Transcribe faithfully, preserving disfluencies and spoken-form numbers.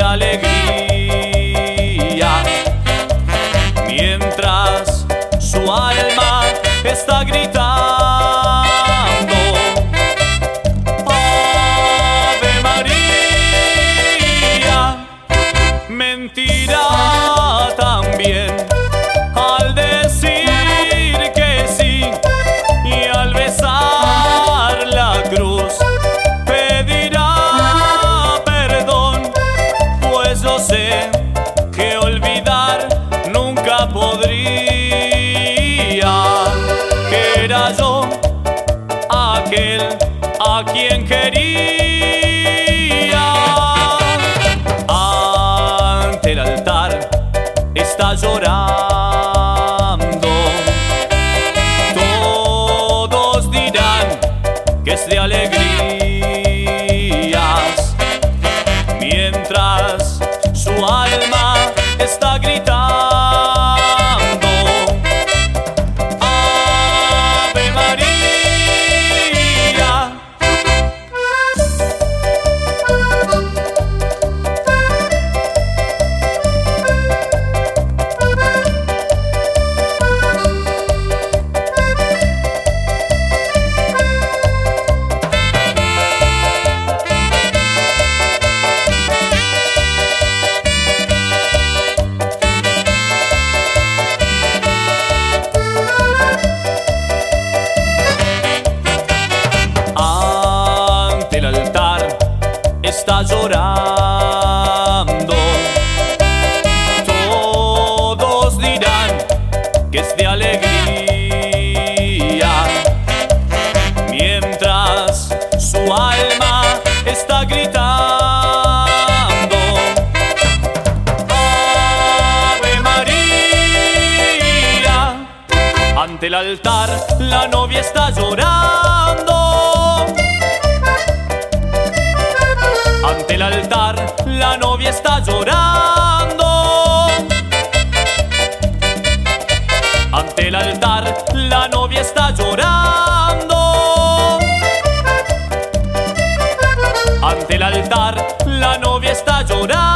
alegría, mientras su alma está gritando Ave María. Mentirá también al decir que sí, y al besar la cruz pedirá perdón, pues yo sé que olvidar nunca podría, que era yo aquel a quien quería. Ante el altar está llorando, todos dirán que es de alegrías, mientras su alma está gritando Ave María. Ante el altar está llorando, todos dirán que es de alegría, mientras su alma está gritando Ave María. Ante el altar la novia está llorando, ante el altar la novia está llorando, ante el altar la novia está llorando, ante el altar la novia está llorando.